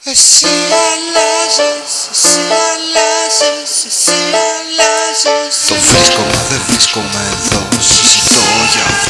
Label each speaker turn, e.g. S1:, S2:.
S1: Εσύ αλλάζεις, εσύ αλλάζεις, εσύ αλλάζεις.
S2: Το βρίσκω μα δεν βρίσκομαι εδώ. Συζητώ για